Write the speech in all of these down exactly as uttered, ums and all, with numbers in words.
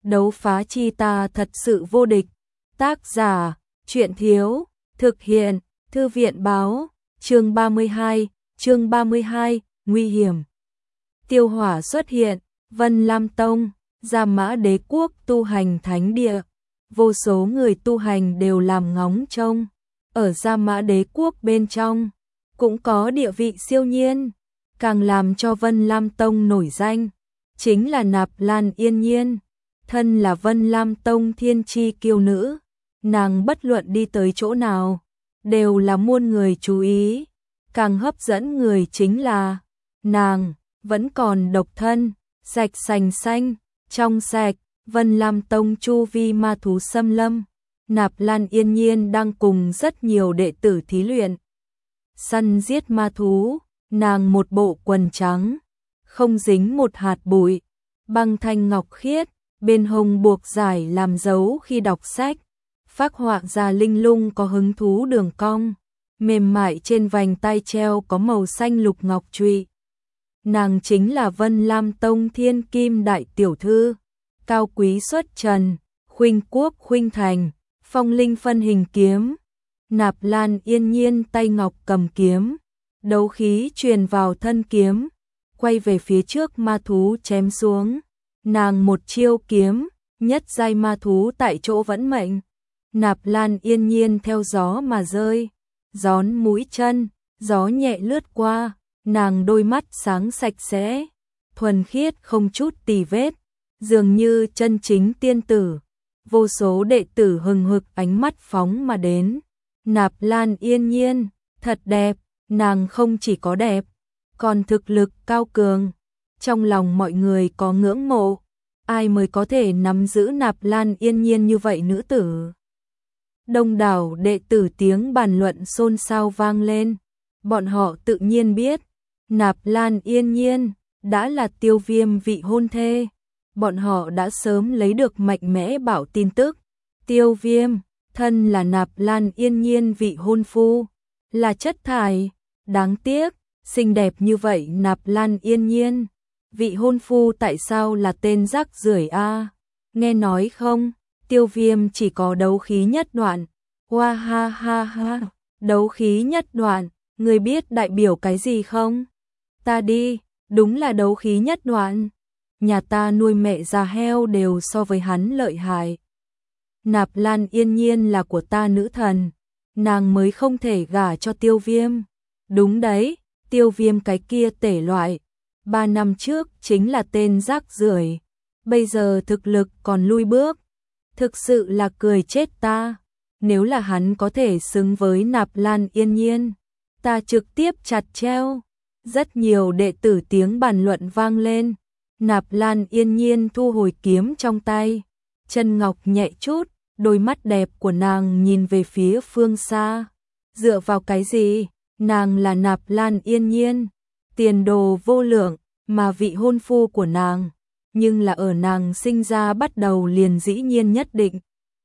đấu phá chi ta thật sự vô địch. Tác giả, truyện thiếu, thực hiện, thư viện báo, chương ba mươi hai, chương ba mươi hai, nguy hiểm. Tiêu Hỏa xuất hiện, Vân Lam Tông, Gia Mã Đế quốc tu hành thánh địa, vô số người tu hành đều làm ngóng trông. Ở Gia Mã Đế quốc bên trong, cũng có địa vị siêu nhiên, càng làm cho Vân Lam Tông nổi danh, chính là Nạp Lan Yên Nhiên, thân là Vân Lam Tông thiên chi kiêu nữ, nàng bất luận đi tới chỗ nào, đều là muôn người chú ý, càng hấp dẫn người chính là, nàng, vẫn còn độc thân, sạch sành xanh, trong sạch, Vân Lam Tông chu vi ma thú xâm lâm, Nạp Lan Yên Nhiên đang cùng rất nhiều đệ tử thí luyện. Săn giết ma thú, nàng một bộ quần trắng, không dính một hạt bụi, băng thanh ngọc khiết, bên hông buộc giải làm dấu khi đọc sách, phác họa ra linh lung có hứng thú đường cong, mềm mại trên vành tai treo có màu xanh lục ngọc trụy. Nàng chính là Vân Lam Tông Thiên Kim đại tiểu thư, cao quý xuất trần, khuynh quốc khuynh thành, phong linh phân hình kiếm. Nạp Lan Yên Nhiên tay ngọc cầm kiếm, đấu khí truyền vào thân kiếm, quay về phía trước ma thú chém xuống. Nàng một chiêu kiếm, nhất giai ma thú tại chỗ vẫn mệnh. Nạp Lan Yên Nhiên theo gió mà rơi, gión mũi chân, gió nhẹ lướt qua, nàng đôi mắt sáng sạch sẽ, thuần khiết không chút tì vết, dường như chân chính tiên tử. Vô số đệ tử hừng hực ánh mắt phóng mà đến. Nạp Lan Yên Nhiên, thật đẹp, nàng không chỉ có đẹp, còn thực lực cao cường. Trong lòng mọi người có ngưỡng mộ, ai mới có thể nắm giữ Nạp Lan Yên Nhiên như vậy nữ tử. Đông đảo đệ tử tiếng bàn luận xôn xao vang lên, bọn họ tự nhiên biết, Nạp Lan Yên Nhiên đã là Tiêu Viêm vị hôn thê. Bọn họ đã sớm lấy được mạnh mẽ bảo tin tức, Tiêu Viêm, thân là Nạp Lan Yên Nhiên vị hôn phu, là chất thải, đáng tiếc, xinh đẹp như vậy Nạp Lan Yên Nhiên, vị hôn phu tại sao là tên rác rưởi a? Nghe nói không, Tiêu Viêm chỉ có đấu khí nhất đoạn, hoa ha ha ha, đấu khí nhất đoạn, người biết đại biểu cái gì không? Ta đi, đúng là đấu khí nhất đoạn. Nhà ta nuôi mẹ già heo đều so với hắn lợi hại. Nạp Lan Yên Nhiên là của ta nữ thần, nàng mới không thể gả cho Tiêu Viêm. Đúng đấy, Tiêu Viêm cái kia tể loại, ba năm trước chính là tên rác rưởi, bây giờ thực lực còn lui bước. Thực sự là cười chết ta, nếu là hắn có thể xứng với Nạp Lan Yên Nhiên, ta trực tiếp chặt treo. Rất nhiều đệ tử tiếng bàn luận vang lên. Nạp Lan Yên Nhiên thu hồi kiếm trong tay, chân ngọc nhẹ chút, đôi mắt đẹp của nàng nhìn về phía phương xa. Dựa vào cái gì? Nàng là Nạp Lan Yên Nhiên, tiền đồ vô lượng, mà vị hôn phu của nàng, nhưng là ở nàng sinh ra bắt đầu liền dĩ nhiên nhất định.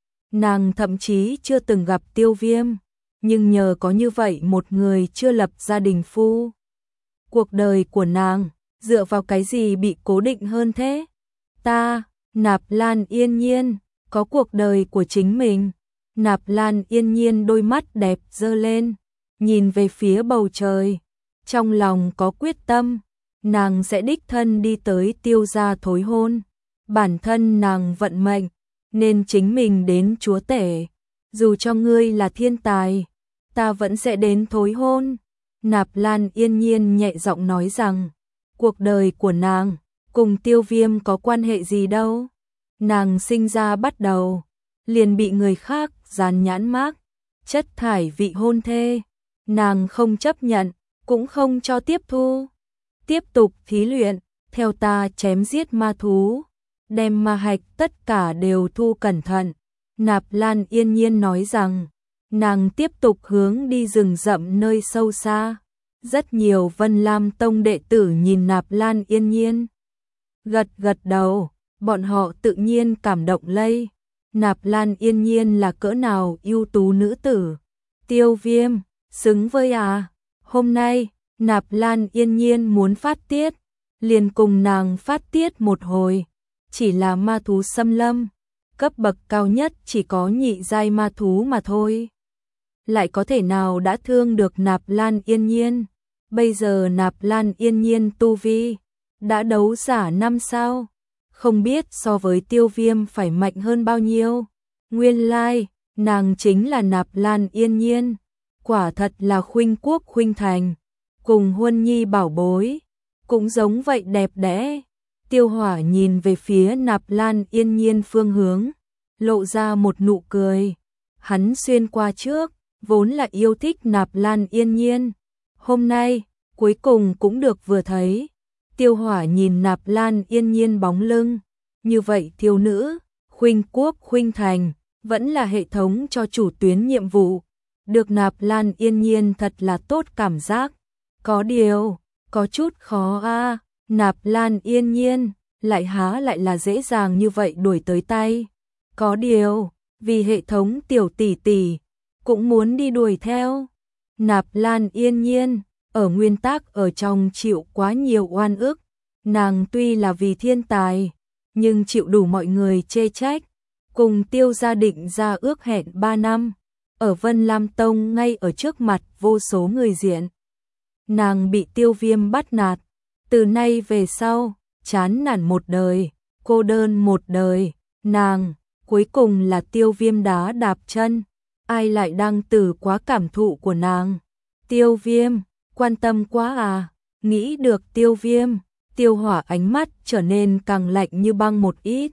Nàng thậm chí chưa từng gặp Tiêu Viêm, nhưng nhờ có như vậy một người chưa lập gia đình phu. Cuộc đời của nàng dựa vào cái gì bị cố định hơn thế? Ta, Nạp Lan Yên Nhiên, có cuộc đời của chính mình. Nạp Lan Yên Nhiên đôi mắt đẹp dơ lên, nhìn về phía bầu trời, trong lòng có quyết tâm, nàng sẽ đích thân đi tới Tiêu gia thối hôn. Bản thân nàng vận mệnh, nên chính mình đến chúa tể, dù cho ngươi là thiên tài, ta vẫn sẽ đến thối hôn. Nạp Lan Yên Nhiên nhẹ giọng nói rằng, cuộc đời của nàng cùng Tiêu Viêm có quan hệ gì đâu. Nàng sinh ra bắt đầu liền bị người khác dán nhãn mác chất thải vị hôn thê, nàng không chấp nhận, cũng không cho tiếp thu. Tiếp tục thí luyện, theo ta chém giết ma thú, đem ma hạch tất cả đều thu cẩn thận. Nạp Lan Yên Nhiên nói rằng, nàng tiếp tục hướng đi rừng rậm nơi sâu xa. Rất nhiều Vân Lam Tông đệ tử nhìn Nạp Lan Yên Nhiên, gật gật đầu, bọn họ tự nhiên cảm động lây. Nạp Lan Yên Nhiên là cỡ nào ưu tú nữ tử. Tiêu Viêm, xứng với à? Hôm nay, Nạp Lan Yên Nhiên muốn phát tiết, liền cùng nàng phát tiết một hồi. chỉ là ma thú xâm lâm, cấp bậc cao nhất chỉ có nhị giai ma thú mà thôi. Lại có thể nào đã thương được Nạp Lan Yên Nhiên? Bây giờ Nạp Lan Yên Nhiên tu vi đã đấu giả năm sao, không biết so với Tiêu Viêm phải mạnh hơn bao nhiêu. Nguyên lai, nàng chính là Nạp Lan Yên Nhiên, quả thật là khuynh quốc khuynh thành, cùng Huân Nhi bảo bối, cũng giống vậy đẹp đẽ. Tiêu Hỏa nhìn về phía Nạp Lan Yên Nhiên phương hướng, lộ ra một nụ cười. Hắn xuyên qua trước, vốn là yêu thích Nạp Lan Yên Nhiên, hôm nay cuối cùng cũng được vừa thấy. Tiêu Hỏa nhìn Nạp Lan Yên Nhiên bóng lưng, như vậy thiếu nữ, khuynh quốc khuynh thành, vẫn là hệ thống cho chủ tuyến nhiệm vụ. Được Nạp Lan Yên Nhiên thật là tốt cảm giác. Có điều, có chút khó a. À, Nạp Lan Yên Nhiên, lại há lại là dễ dàng như vậy đuổi tới tay. Có điều, vì hệ thống tiểu tỷ tỷ, cũng muốn đi đuổi theo. Nạp Lan Yên Nhiên, ở nguyên tắc ở trong chịu quá nhiều oan ức. Nàng tuy là vì thiên tài, nhưng chịu đủ mọi người chê trách. Cùng Tiêu gia định ra ước hẹn ba năm, ở Vân Lam Tông ngay ở trước mặt vô số người diện. Nàng bị Tiêu Viêm bắt nạt, từ nay về sau, chán nản một đời, cô đơn một đời, nàng, cuối cùng là Tiêu Viêm đá đạp chân, ai lại đang từ quá cảm thụ của nàng. Tiêu Viêm, quan tâm quá à, nghĩ được Tiêu Viêm, Tiêu Hỏa ánh mắt trở nên càng lạnh như băng một ít.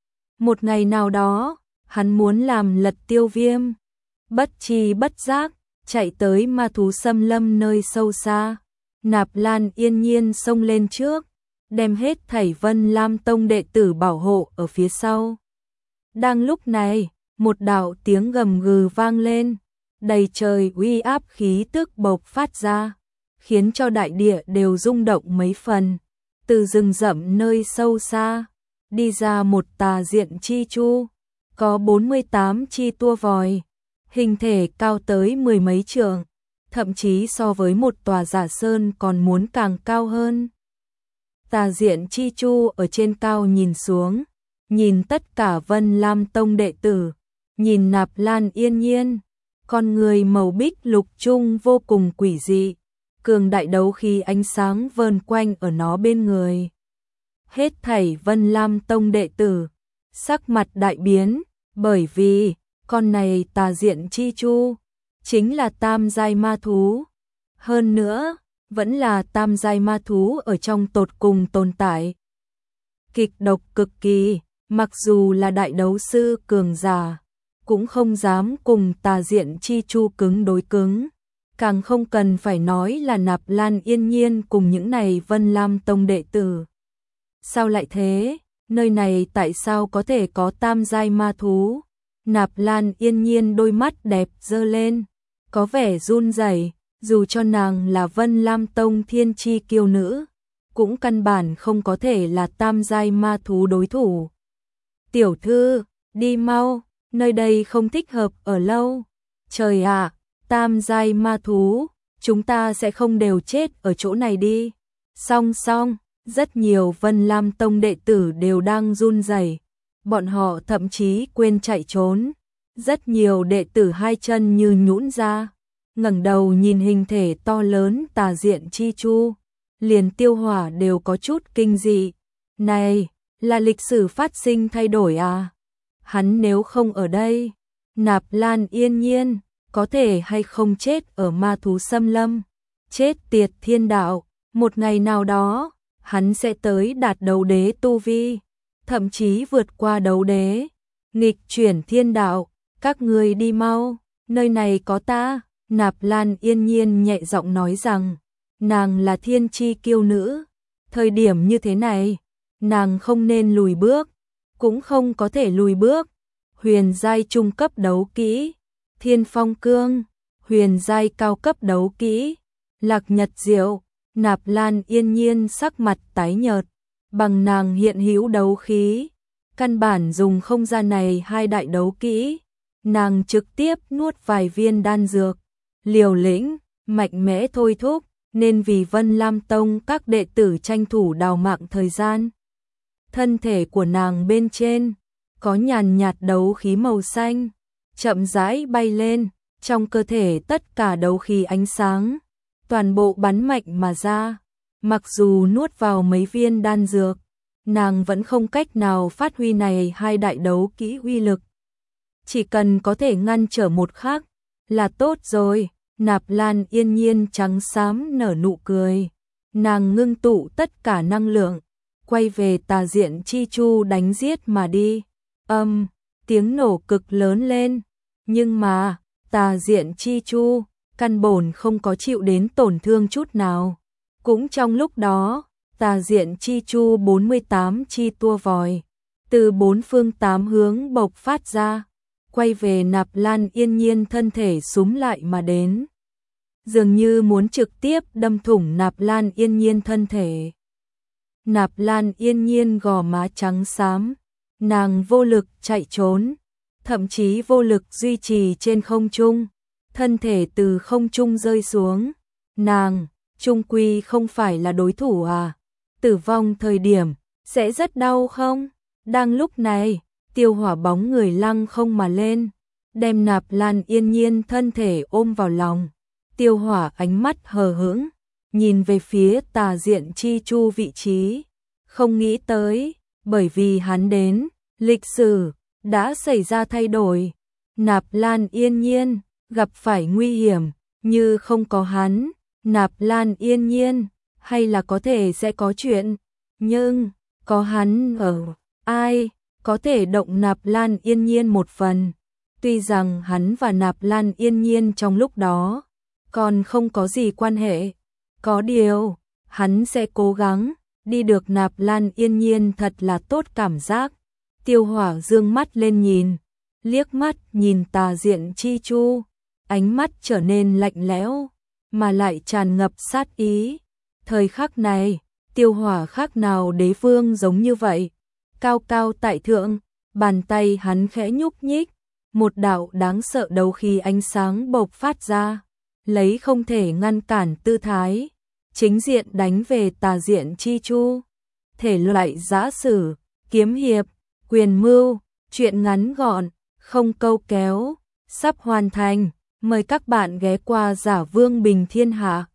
Một ngày nào đó, hắn muốn làm lật Tiêu Viêm, bất tri bất giác, chạy tới ma thú xâm lâm nơi sâu xa. Nạp Lan Yên Nhiên xông lên trước, đem hết thảy Vân Lam Tông đệ tử bảo hộ ở phía sau. Đang lúc này, một đạo tiếng gầm gừ vang lên, đầy trời uy áp khí tức bộc phát ra, khiến cho đại địa đều rung động mấy phần. Từ rừng rậm nơi sâu xa, đi ra một tà diện chi chu, có bốn mươi tám chi tua vòi, hình thể cao tới mười mấy trượng, thậm chí so với một tòa giả sơn còn muốn càng cao hơn. Tà diện chi chu ở trên cao nhìn xuống, nhìn tất cả Vân Lam Tông đệ tử, nhìn Nạp Lan Yên Nhiên, con người màu bích lục trung vô cùng quỷ dị, cường đại đấu khí ánh sáng vờn quanh ở nó bên người. Hết thảy Vân Lam Tông đệ tử, sắc mặt đại biến, bởi vì con này tà diện chi chu chính là tam giai ma thú, hơn nữa vẫn là tam giai ma thú ở trong tột cùng tồn tại. Kịch độc cực kỳ, mặc dù là đại đấu sư cường giả, cũng không dám cùng tà diện chi chu cứng đối cứng, càng không cần phải nói là Nạp Lan Yên Nhiên cùng những này Vân Lam Tông đệ tử. Sao lại thế? Nơi này tại sao có thể có tam giai ma thú? Nạp Lan Yên Nhiên đôi mắt đẹp dơ lên, có vẻ run rẩy, dù cho nàng là Vân Lam Tông thiên chi kiêu nữ, cũng căn bản không có thể là tam giai ma thú đối thủ. Tiểu thư, đi mau, nơi đây không thích hợp ở lâu. Trời ạ, tam giai ma thú, chúng ta sẽ không đều chết ở chỗ này đi. Song song, rất nhiều Vân Lam Tông đệ tử đều đang run rẩy, bọn họ thậm chí quên chạy trốn. Rất nhiều đệ tử hai chân như nhũn ra, ngẩng đầu nhìn hình thể to lớn tà diện chi chu, liền Tiêu Hỏa đều có chút kinh dị. Này, là lịch sử phát sinh thay đổi à? Hắn nếu không ở đây, Nạp Lan Yên Nhiên có thể hay không chết ở ma thú xâm lâm, chết tiệt thiên đạo, một ngày nào đó, hắn sẽ tới đạt đấu đế tu vi, thậm chí vượt qua đấu đế, nghịch chuyển thiên đạo, các người đi mau, nơi này có ta. Nạp Lan Yên Nhiên nhẹ giọng nói rằng, nàng là thiên chi kiêu nữ, thời điểm như thế này, nàng không nên lùi bước, cũng không có thể lùi bước. Huyền giai trung cấp đấu kỹ, Thiên Phong Cương, huyền giai cao cấp đấu kỹ, Lạc Nhật Diệu. Nạp Lan Yên Nhiên sắc mặt tái nhợt, bằng nàng hiện hữu đấu khí, căn bản dùng không ra này hai đại đấu kỹ, nàng trực tiếp nuốt vài viên đan dược, liều lĩnh, mạnh mẽ thôi thúc, nên vì Vân Lam Tông các đệ tử tranh thủ đào mạng thời gian. thân thể của nàng bên trên có nhàn nhạt đấu khí màu xanh, chậm rãi bay lên, trong cơ thể tất cả đấu khí ánh sáng, toàn bộ bắn mạnh mà ra. Mặc dù nuốt vào mấy viên đan dược, nàng vẫn không cách nào phát huy này hai đại đấu kỹ uy lực. Chỉ cần có thể ngăn trở một khắc là tốt rồi. Nạp Lan Yên Nhiên trắng xám nở nụ cười, nàng ngưng tụ tất cả năng lượng, quay về Tà Diện Chi Chu đánh giết mà đi. Âm, tiếng nổ cực lớn lên, nhưng mà Tà Diện Chi Chu căn bổn không có chịu đến tổn thương chút nào. Cũng trong lúc đó, Tà Diện Chi Chu bốn mươi tám chi tua vòi từ bốn phương tám hướng bộc phát ra, quay về Nạp Lan Yên Nhiên thân thể súm lại mà đến, dường như muốn trực tiếp đâm thủng Nạp Lan Yên Nhiên thân thể. Nạp Lan Yên Nhiên gò má trắng xám, nàng vô lực chạy trốn, thậm chí vô lực duy trì trên không trung, thân thể từ không trung rơi xuống. Nàng, chung quy không phải là đối thủ à? Tử vong thời điểm, sẽ rất đau không? Đang lúc này, Tiêu Hỏa bóng người lăng không mà lên, đem Nạp Lan Yên Nhiên thân thể ôm vào lòng. Tiêu Hỏa ánh mắt hờ hững, nhìn về phía Tà Diện Chi Chu vị trí, không nghĩ tới, bởi vì hắn đến, lịch sử đã xảy ra thay đổi. Nạp Lan Yên Nhiên gặp phải nguy hiểm, như không có hắn, Nạp Lan Yên Nhiên hay là có thể sẽ có chuyện, nhưng có hắn ở, ai có thể động Nạp Lan Yên Nhiên một phần. Tuy rằng hắn và Nạp Lan Yên Nhiên trong lúc đó còn không có gì quan hệ, có điều hắn sẽ cố gắng đi được Nạp Lan Yên Nhiên thật là tốt cảm giác. Tiêu Hỏa dương mắt lên nhìn, liếc mắt nhìn Tà Diện Chi Chu, ánh mắt trở nên lạnh lẽo, mà lại tràn ngập sát ý. Thời khắc này, Tiêu Hỏa khác nào đế vương giống như vậy, cao cao tại thượng, bàn tay hắn khẽ nhúc nhích, một đạo đáng sợ đấu khí ánh sáng bộc phát ra, lấy không thể ngăn cản tư thái, chính diện đánh về Tà Diện Chi Chu. Thể loại giã sử, kiếm hiệp, quyền mưu, truyện ngắn gọn, không câu kéo, sắp hoàn thành. Mời các bạn ghé qua Giả Vương Bình Thiên Hạ.